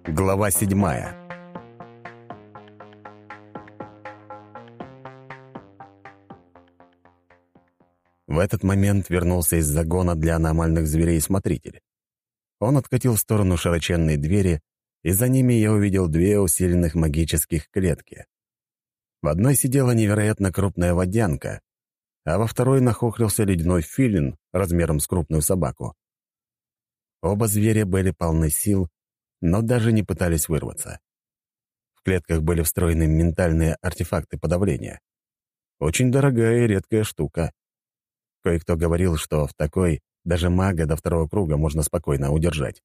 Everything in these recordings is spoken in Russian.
Глава 7. В этот момент вернулся из загона для аномальных зверей смотритель. Он откатил в сторону широченные двери, и за ними я увидел две усиленных магических клетки. В одной сидела невероятно крупная водянка, а во второй нахохлился ледяной филин размером с крупную собаку. Оба зверя были полны сил, но даже не пытались вырваться. В клетках были встроены ментальные артефакты подавления. Очень дорогая и редкая штука. Кое-кто говорил, что в такой даже мага до второго круга можно спокойно удержать.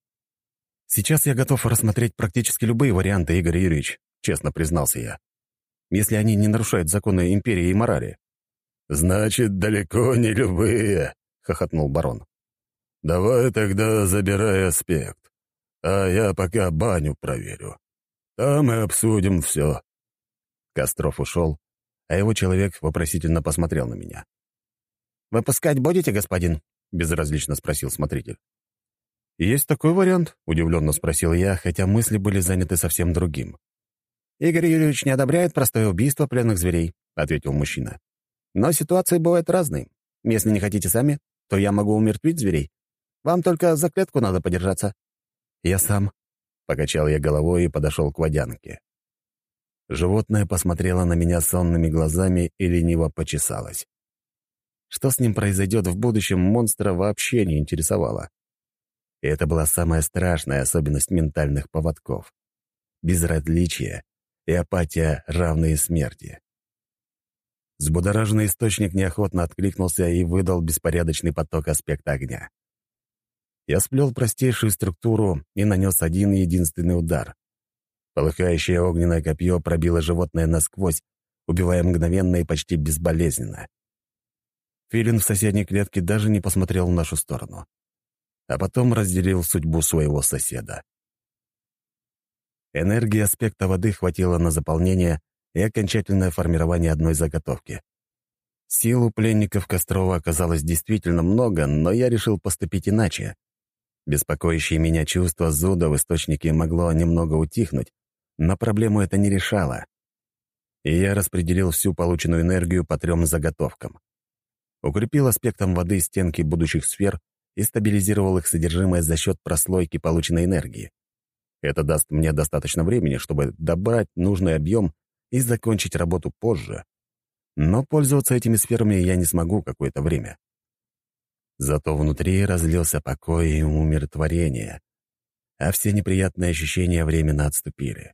«Сейчас я готов рассмотреть практически любые варианты, Игорь Юрьевич», — честно признался я, «если они не нарушают законы империи и морали». «Значит, далеко не любые», — хохотнул барон. «Давай тогда забирай аспект, а я пока баню проверю. Там и обсудим все». Костров ушел, а его человек вопросительно посмотрел на меня. «Выпускать будете, господин?» — безразлично спросил смотритель. «Есть такой вариант?» — удивленно спросил я, хотя мысли были заняты совсем другим. «Игорь Юрьевич не одобряет простое убийство пленных зверей», — ответил мужчина. «Но ситуации бывают разные. Если не хотите сами, то я могу умертвить зверей. Вам только за клетку надо подержаться». «Я сам», — покачал я головой и подошел к водянке. Животное посмотрело на меня сонными глазами и лениво почесалось. Что с ним произойдет в будущем, монстра вообще не интересовало. И это была самая страшная особенность ментальных поводков. Безразличие и апатия, равные смерти. Взбудораженный источник неохотно откликнулся и выдал беспорядочный поток аспекта огня. Я сплел простейшую структуру и нанес один единственный удар. Полыхающее огненное копье пробило животное насквозь, убивая мгновенно и почти безболезненно. Филин в соседней клетке даже не посмотрел в нашу сторону, а потом разделил судьбу своего соседа. Энергии аспекта воды хватило на заполнение и окончательное формирование одной заготовки. Сил у пленников Кострова оказалось действительно много, но я решил поступить иначе. Беспокоящее меня чувство зуда в источнике могло немного утихнуть, но проблему это не решало. И я распределил всю полученную энергию по 3 заготовкам. Укрепил аспектом воды стенки будущих сфер и стабилизировал их содержимое за счет прослойки полученной энергии. Это даст мне достаточно времени, чтобы добрать нужный объем и закончить работу позже. Но пользоваться этими сферами я не смогу какое-то время. Зато внутри разлился покой и умиротворение, а все неприятные ощущения временно отступили.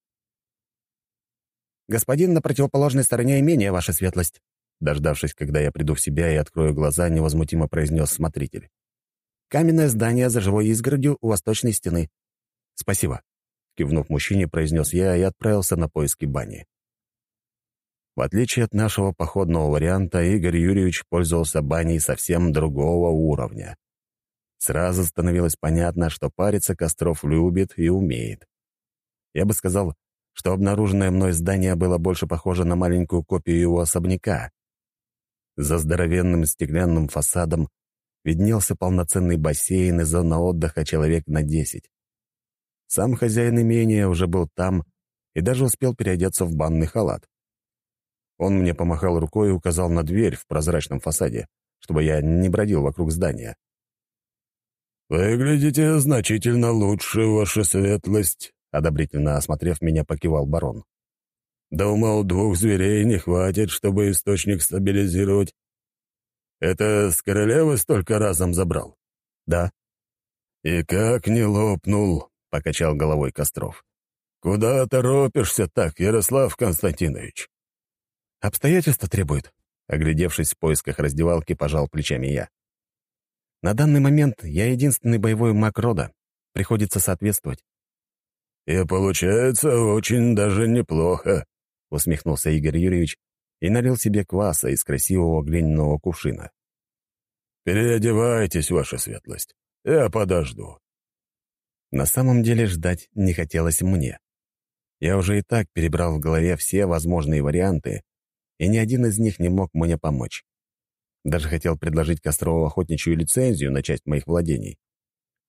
«Господин на противоположной стороне имения, ваша светлость», дождавшись, когда я приду в себя и открою глаза, невозмутимо произнес смотритель. «Каменное здание за живой изгородью у восточной стены». «Спасибо», — кивнув мужчине, произнес я и отправился на поиски бани. В отличие от нашего походного варианта, Игорь Юрьевич пользовался баней совсем другого уровня. Сразу становилось понятно, что париться Костров любит и умеет. Я бы сказал, что обнаруженное мной здание было больше похоже на маленькую копию его особняка. За здоровенным стеклянным фасадом виднелся полноценный бассейн и зона отдыха человек на 10. Сам хозяин имения уже был там и даже успел переодеться в банный халат. Он мне помахал рукой и указал на дверь в прозрачном фасаде, чтобы я не бродил вокруг здания. «Выглядите значительно лучше, ваша светлость», — одобрительно осмотрев меня, покивал барон. «Думал, 2 зверей не хватит, чтобы источник стабилизировать. Это с королевы столько разом забрал?» «Да». «И как не лопнул?» — покачал головой Костров. «Куда торопишься так, Ярослав Константинович?» «Обстоятельства требуют», — оглядевшись в поисках раздевалки, пожал плечами я. «На данный момент я единственный боевой маг рода. Приходится соответствовать». «И получается очень даже неплохо», — усмехнулся Игорь Юрьевич и налил себе кваса из красивого глиняного кувшина. «Переодевайтесь, ваша светлость. Я подожду». На самом деле ждать не хотелось мне. Я уже и так перебрал в голове все возможные варианты, и ни один из них не мог мне помочь. Даже хотел предложить Кострову охотничью лицензию на часть моих владений. В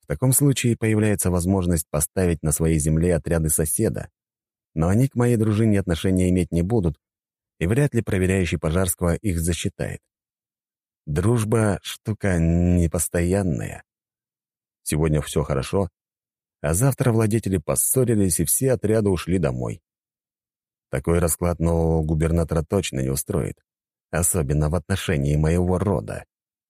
В таком случае появляется возможность поставить на своей земле отряды соседа, но они к моей дружине отношения иметь не будут, и вряд ли проверяющий Пожарского их засчитает. Дружба — штука непостоянная. Сегодня все хорошо, а завтра владетели поссорились, и все отряды ушли домой. Такой расклад нового губернатора точно не устроит, особенно в отношении моего рода.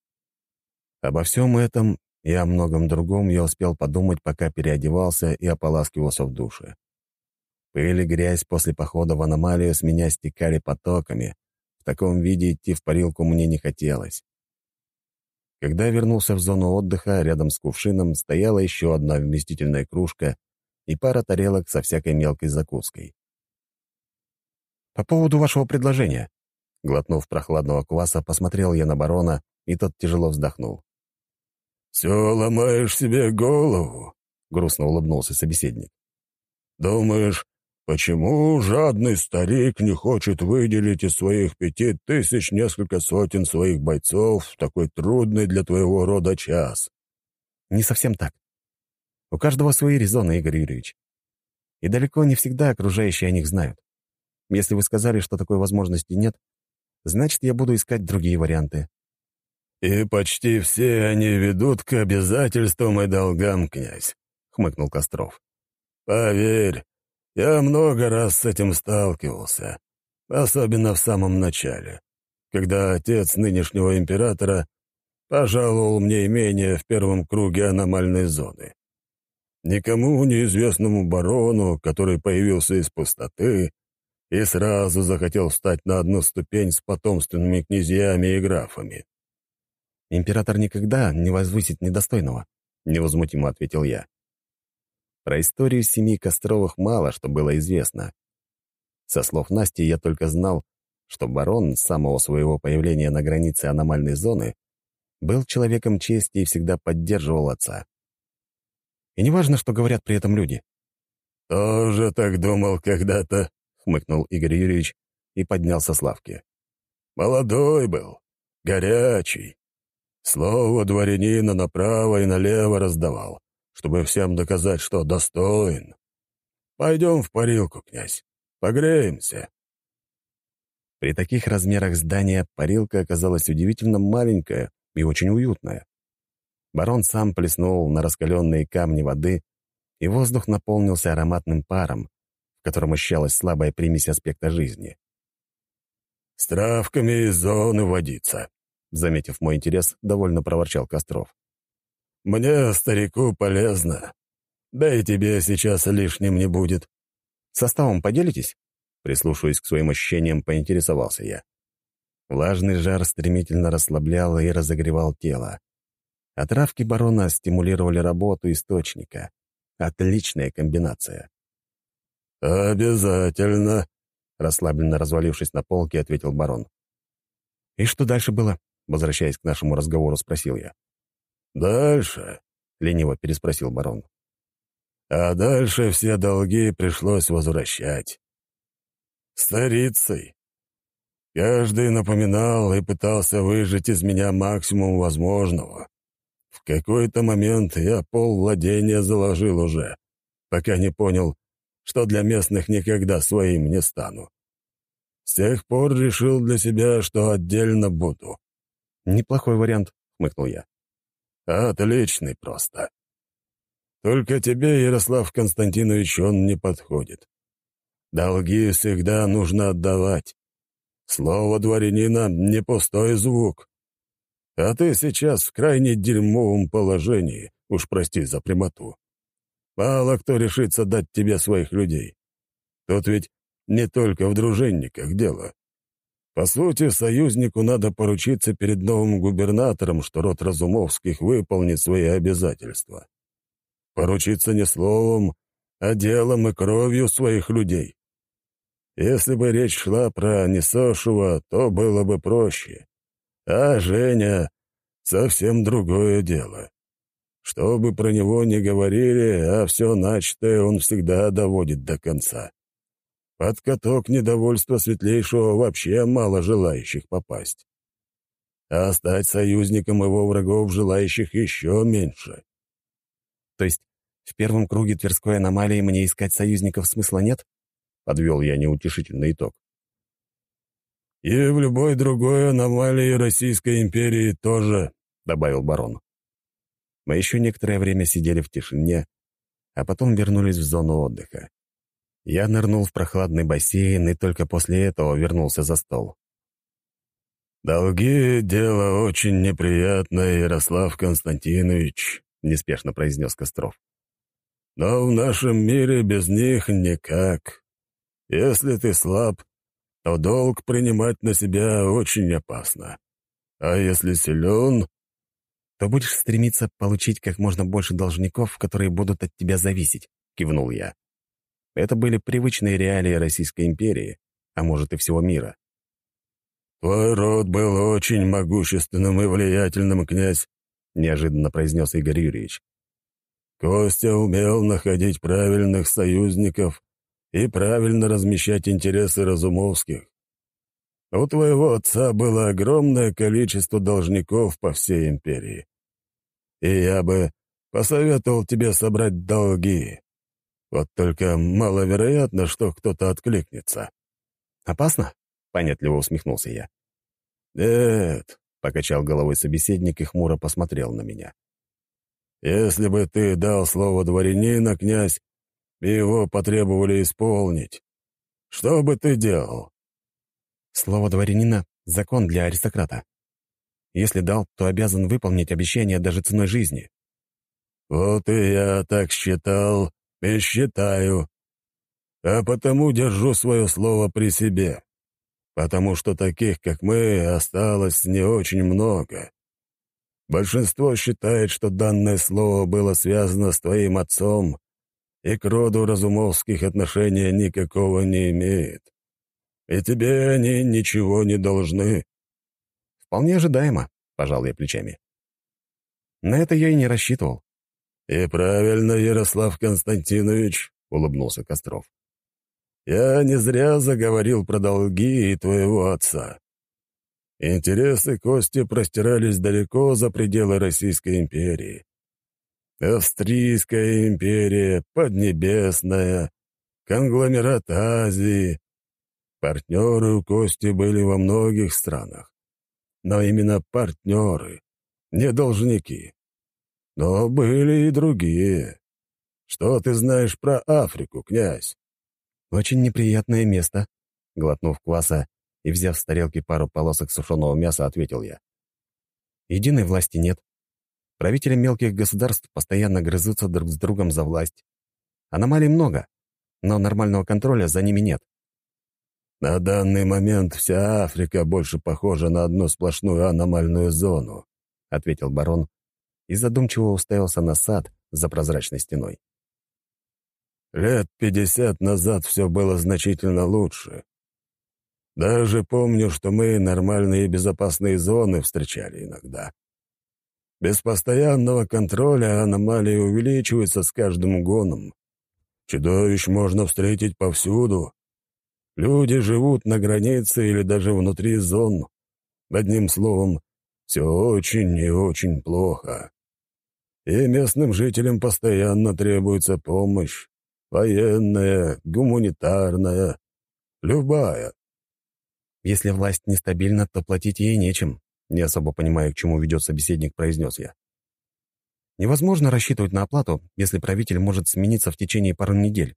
Обо всем этом и о многом другом я успел подумать, пока переодевался и ополаскивался в душе. Пыль и грязь после похода в аномалию с меня стекали потоками. В таком виде идти в парилку мне не хотелось. Когда я вернулся в зону отдыха, рядом с кувшином стояла еще одна вместительная кружка и пара тарелок со всякой мелкой закуской. «По поводу вашего предложения», — глотнув прохладного кваса, посмотрел я на барона, и тот тяжело вздохнул. «Все ломаешь себе голову», — грустно улыбнулся собеседник. «Думаешь, почему жадный старик не хочет выделить из своих 5000 несколько сотен своих бойцов в такой трудный для твоего рода час?» «Не совсем так. У каждого свои резоны, Игорь Юрьевич. И далеко не всегда окружающие о них знают. Если вы сказали, что такой возможности нет, значит, я буду искать другие варианты». «И почти все они ведут к обязательствам и долгам, князь», — хмыкнул Костров. «Поверь, я много раз с этим сталкивался, особенно в самом начале, когда отец нынешнего императора пожаловал мне имение в первом круге аномальной зоны. Никому неизвестному барону, который появился из пустоты и сразу захотел встать на одну ступень с потомственными князьями и графами». «Император никогда не возвысит недостойного», — невозмутимо ответил я. Про историю семьи Костровых мало что было известно. Со слов Насти я только знал, что барон с самого своего появления на границе аномальной зоны был человеком чести и всегда поддерживал отца. И неважно, что говорят при этом люди. «Тоже так думал когда-то», — хмыкнул Игорь Юрьевич и поднялся с лавки. «Молодой был, горячий. Слово дворянина направо и налево раздавал, чтобы всем доказать, что достоин. Пойдем в парилку, князь, погреемся». При таких размерах здания парилка оказалась удивительно маленькая и очень уютная. Барон сам плеснул на раскаленные камни воды, и воздух наполнился ароматным паром, в котором ощущалась слабая примесь аспекта жизни. «С травками из зоны водиться», — заметив мой интерес, довольно проворчал Костров. «Мне, старику, полезно. Да и тебе сейчас лишним не будет». «Составом поделитесь?» Прислушиваясь к своим ощущениям, поинтересовался я. Влажный жар стремительно расслаблял и разогревал тело. А травки барона стимулировали работу источника. Отличная комбинация. «Обязательно», — расслабленно развалившись на полке, ответил барон. «И что дальше было?» Возвращаясь к нашему разговору, спросил я. «Дальше?» — лениво переспросил барон. «А дальше все долги пришлось возвращать. Старицей. Каждый напоминал и пытался выжать из меня максимум возможного. В какой-то момент я полвладения заложил уже, пока не понял, что для местных никогда своим не стану. С тех пор решил для себя, что отдельно буду». «Неплохой вариант», — хмыкнул я. «Отличный просто. Только тебе, Ярослав Константинович, он не подходит. Долги всегда нужно отдавать. Слово дворянина — не пустой звук. А ты сейчас в крайне дерьмовом положении, уж прости за прямоту. Мало кто решится дать тебе своих людей. Тут ведь не только в дружинниках дело. По сути, союзнику надо поручиться перед новым губернатором, что род Разумовских выполнит свои обязательства. Поручиться не словом, а делом и кровью своих людей. Если бы речь шла про Несошева, то было бы проще. А Женя — совсем другое дело. Что бы про него ни говорили, а все начатое он всегда доводит до конца. Под каток недовольства Светлейшего вообще мало желающих попасть. А стать союзником его врагов желающих еще меньше. То есть в первом круге Тверской аномалии мне искать союзников смысла нет? Подвел я неутешительный итог. «И в любой другой аномалии Российской империи тоже», — добавил барон. Мы еще некоторое время сидели в тишине, а потом вернулись в зону отдыха. Я нырнул в прохладный бассейн и только после этого вернулся за стол. «Долги — дело очень неприятное, Ярослав Константинович», — неспешно произнес Костров. «Но в нашем мире без них никак. Если ты слаб, то долг принимать на себя очень опасно. А если силен, То будешь стремиться получить как можно больше должников, которые будут от тебя зависеть», — кивнул я. Это были привычные реалии Российской империи, а может и всего мира. твой род был очень могущественным и влиятельным, князь», — неожиданно произнес Игорь Юрьевич. «Костя умел находить правильных союзников и правильно размещать интересы Разумовских. У твоего отца было огромное количество должников по всей империи. И я бы посоветовал тебе собрать долги. Вот только маловероятно, что кто-то откликнется». «Опасно?» — понятливо усмехнулся я. «Нет», — покачал головой собеседник и хмуро посмотрел на меня. «Если бы ты дал слово дворянина, князь, и его потребовали исполнить, что бы ты делал?» Слово дворянина — закон для аристократа. Если дал, то обязан выполнить обещание даже ценой жизни. «Вот и я так считал и считаю. А потому держу свое слово при себе. Потому что таких, как мы, осталось не очень много. Большинство считает, что данное слово было связано с твоим отцом, и к роду Разумовских отношения никакого не имеет. И тебе они ничего не должны». «Вполне ожидаемо», — пожал я плечами. На это я и не рассчитывал. «И правильно, Ярослав Константинович», — улыбнулся Костров. «Я не зря заговорил про долги и твоего отца. Интересы Кости простирались далеко за пределы Российской империи. Австрийская империя, Поднебесная, конгломерат Азии. Партнеры у Кости были во многих странах. Но именно партнеры, не должники. Но были и другие. Что ты знаешь про Африку, князь?» «Очень неприятное место», — глотнув кваса и взяв с тарелки пару полосок сушеного мяса, ответил я. «Единой власти нет. Правители мелких государств постоянно грызутся друг с другом за власть. Аномалий много, но нормального контроля за ними нет». «На данный момент вся Африка больше похожа на одну сплошную аномальную зону», — ответил барон и задумчиво уставился на сад за прозрачной стеной. «Лет 50 назад все было значительно лучше. Даже помню, что мы нормальные и безопасные зоны встречали иногда. Без постоянного контроля аномалии увеличиваются с каждым гоном. Чудовищ можно встретить повсюду. Люди живут на границе или даже внутри зон. Одним словом, все очень и очень плохо. И местным жителям постоянно требуется помощь. Военная, гуманитарная, любая». «Если власть нестабильна, то платить ей нечем», — не особо понимая, к чему ведет собеседник, произнес я. «Невозможно рассчитывать на оплату, если правитель может смениться в течение пары недель».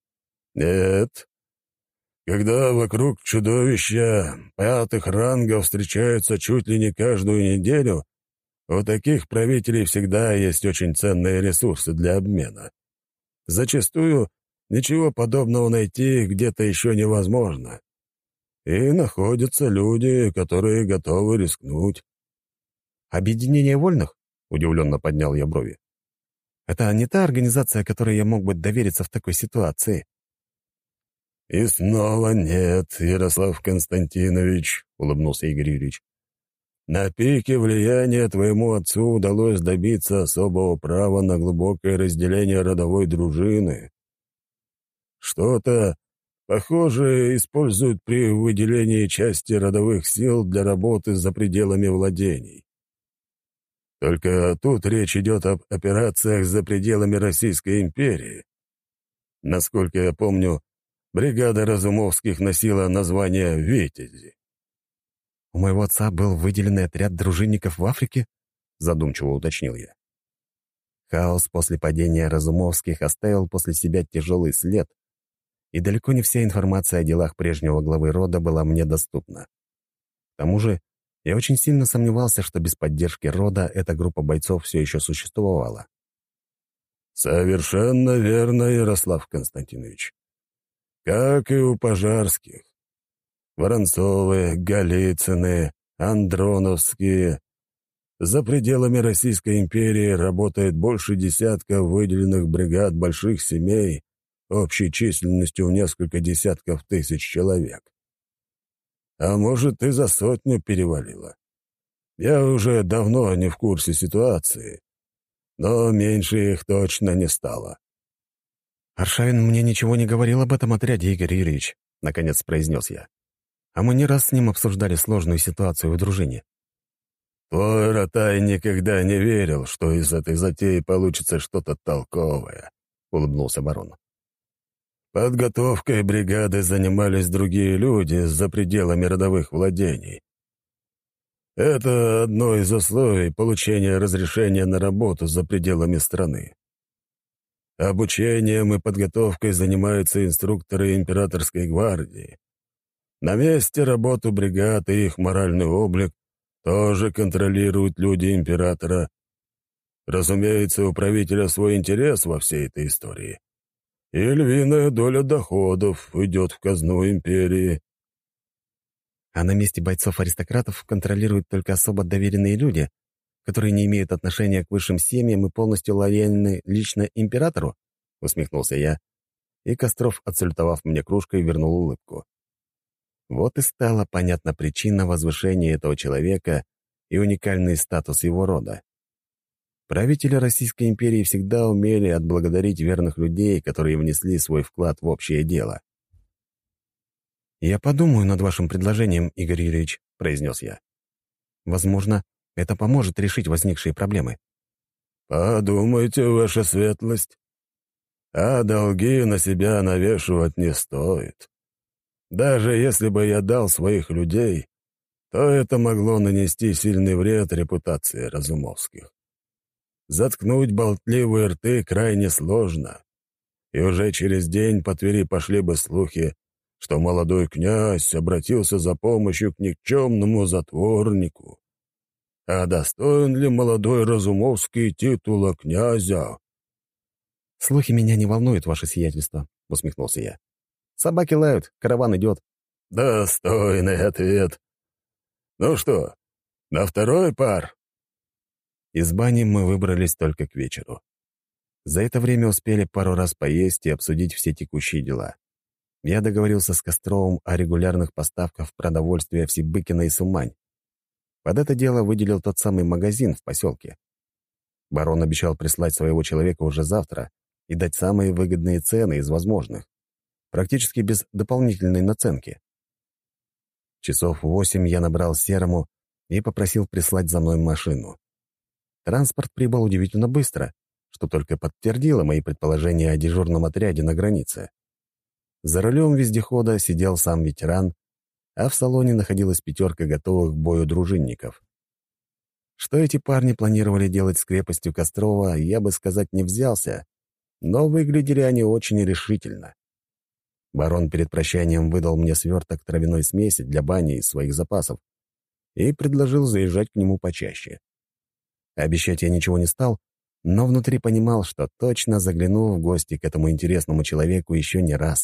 «Нет. Когда вокруг чудовища 5-х рангов встречаются чуть ли не каждую неделю, у таких правителей всегда есть очень ценные ресурсы для обмена. Зачастую ничего подобного найти где-то еще невозможно. И находятся люди, которые готовы рискнуть». «Объединение вольных?» — удивленно поднял я брови. «Это не та организация, которой я мог бы довериться в такой ситуации». «И снова нет, Ярослав Константинович», — улыбнулся Игорь Юрьевич. «На пике влияния твоему отцу удалось добиться особого права на глубокое разделение родовой дружины. Что-то похожее используют при выделении части родовых сил для работы за пределами владений. Только тут речь идет об операциях за пределами Российской империи. Насколько я помню, бригада Разумовских носила название «Витязи». «У моего отца был выделенный отряд дружинников в Африке?» — задумчиво уточнил я. Хаос после падения Разумовских оставил после себя тяжелый след, и далеко не вся информация о делах прежнего главы рода была мне доступна. К тому же, я очень сильно сомневался, что без поддержки рода эта группа бойцов все еще существовала. «Совершенно верно, Ярослав Константинович. Как и у Пожарских. Воронцовы, Голицыны, Андроновские. За пределами Российской империи работает больше десятка выделенных бригад больших семей общей численностью в несколько десятков тысяч человек. А может, и за 100 перевалило. Я уже давно не в курсе ситуации, но меньше их точно не стало». «Аршавин мне ничего не говорил об этом отряде, Игорь Юрьевич», — наконец произнес я. «А мы не раз с ним обсуждали сложную ситуацию в дружине». «Твой Ротай никогда не верил, что из этой затеи получится что-то толковое», — улыбнулся барон. «Подготовкой бригады занимались другие люди за пределами родовых владений. Это одно из условий получения разрешения на работу за пределами страны. Обучением и подготовкой занимаются инструкторы императорской гвардии. На месте работу бригад и их моральный облик тоже контролируют люди императора. Разумеется, у правителя свой интерес во всей этой истории. И львиная доля доходов идет в казну империи». А на месте бойцов-аристократов контролируют только особо доверенные люди, которые не имеют отношения к высшим семьям и полностью лояльны лично императору?» — усмехнулся я, и Костров, отсультовав мне кружкой, вернул улыбку. Вот и стала понятна причина возвышения этого человека и уникальный статус его рода. Правители Российской империи всегда умели отблагодарить верных людей, которые внесли свой вклад в общее дело. «Я подумаю над вашим предложением, Игорь Юрьевич», — произнес я. «Возможно, это поможет решить возникшие проблемы». «Подумайте, ваша светлость. А долги на себя навешивать не стоит. Даже если бы я дал своих людей, то это могло нанести сильный вред репутации Разумовских. Заткнуть болтливые рты крайне сложно, и уже через день по Твери пошли бы слухи, что молодой князь обратился за помощью к никчемному затворнику. А достоин ли молодой Разумовский титула князя?» «Слухи меня не волнуют, ваше сиятельство», — усмехнулся я. «Собаки лают, караван идет». «Достойный ответ. Ну что, на второй пар?» Из бани мы выбрались только к вечеру. За это время успели пару раз поесть и обсудить все текущие дела. Я договорился с Костровым о регулярных поставках продовольствия в Сибыкино и Сумань. Под это дело выделил тот самый магазин в поселке. Барон обещал прислать своего человека уже завтра и дать самые выгодные цены из возможных, практически без дополнительной наценки. Часов в 8 я набрал Серому и попросил прислать за мной машину. Транспорт прибыл удивительно быстро, что только подтвердило мои предположения о дежурном отряде на границе. За рулем вездехода сидел сам ветеран, а в салоне находилась 5 готовых к бою дружинников. Что эти парни планировали делать с крепостью Кострова, я бы сказать не взялся, но выглядели они очень решительно. Барон перед прощанием выдал мне сверток травяной смеси для бани из своих запасов и предложил заезжать к нему почаще. Обещать я ничего не стал, но внутри понимал, что точно загляну в гости к этому интересному человеку еще не раз.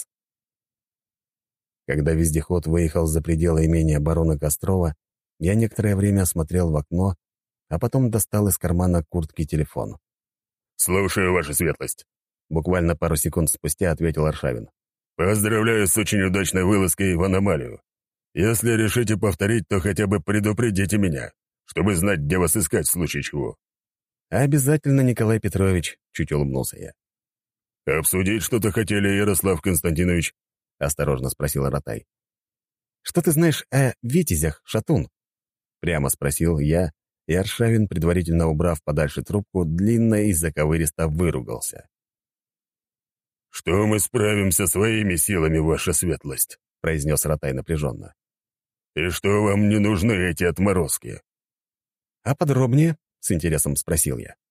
Когда вездеход выехал за пределы имения барона Кострова, я некоторое время осмотрел в окно, а потом достал из кармана куртки телефон. «Слушаю, ваша светлость», — буквально пару секунд спустя ответил Аршавин. «Поздравляю с очень удачной вылазкой в аномалию. Если решите повторить, то хотя бы предупредите меня, чтобы знать, где вас искать в случае чего». «Обязательно, Николай Петрович», — чуть улыбнулся я. «Обсудить что-то хотели, Ярослав Константинович?» — осторожно спросил Ротай. «Что ты знаешь о витязях, шатун?» — прямо спросил я и Аршавин, предварительно убрав подальше трубку, длинно и заковыристо выругался. «Что мы справимся своими силами, ваша светлость», — произнес Ротай напряженно. «И что вам не нужны эти отморозки?» «А подробнее?» — с интересом спросил я.